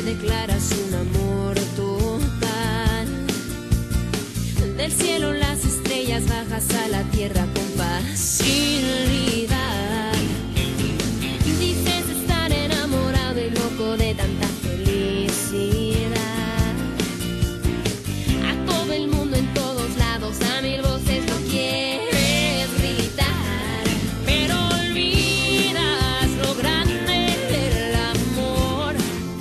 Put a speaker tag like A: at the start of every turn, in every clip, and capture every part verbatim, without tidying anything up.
A: declaras un amor total. Del cielo las estrellas bajas a la tierra con facilidad. Dices estar enamorado y loco de tanta felicidad. A todo el mundo en todos lados a mil voces lo quieres gritar, pero olvidas lo grande del amor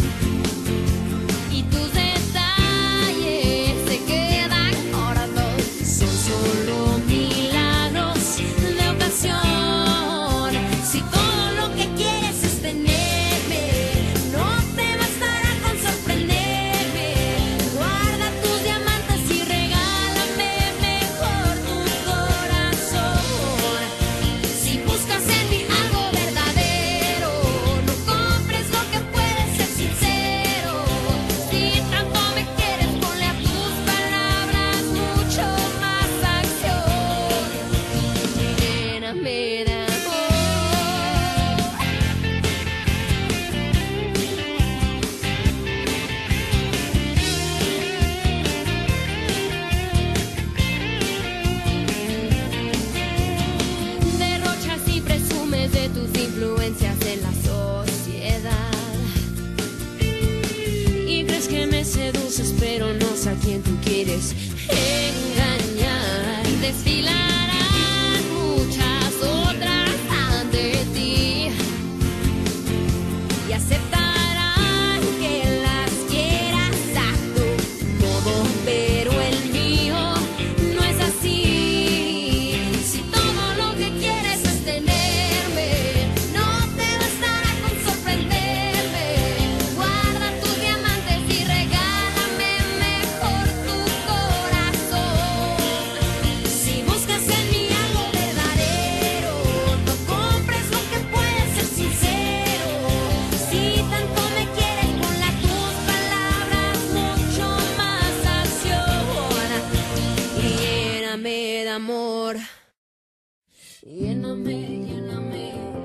A: y tus detalles se quedan cortos. Son solo milagros de ocasión. Si todo lo que quieres es tenerme, no te bastará con sorprenderme. Guarda tus diamantes y regálame mejor tu corazón. Si buscas en mí algo verdadero, no compres lo que puede ser sincero. Si tanto me quieres, ponle a tus palabras mucho más acción. Lléname de amor. Derrochas y presumes de tus influencias en la sociedad. Y crees que me seduces, pero no sé a quién tú quieres engañar. Desfilarán muchas otras ante ti y aceptarán que las quieras a tu modo, pero el mío no es así. Si todo lo que quieres es tenerme, no te bastará con sorprenderme. Guarda tus diamantes y regálame mejor tu corazón. Si buscas en mí algo verdadero, no compres lo que puede ser sincero. Si tanto me quieres, ponle a tus palabras mucho más acción. Y lléname de amor. Lléname, lléname.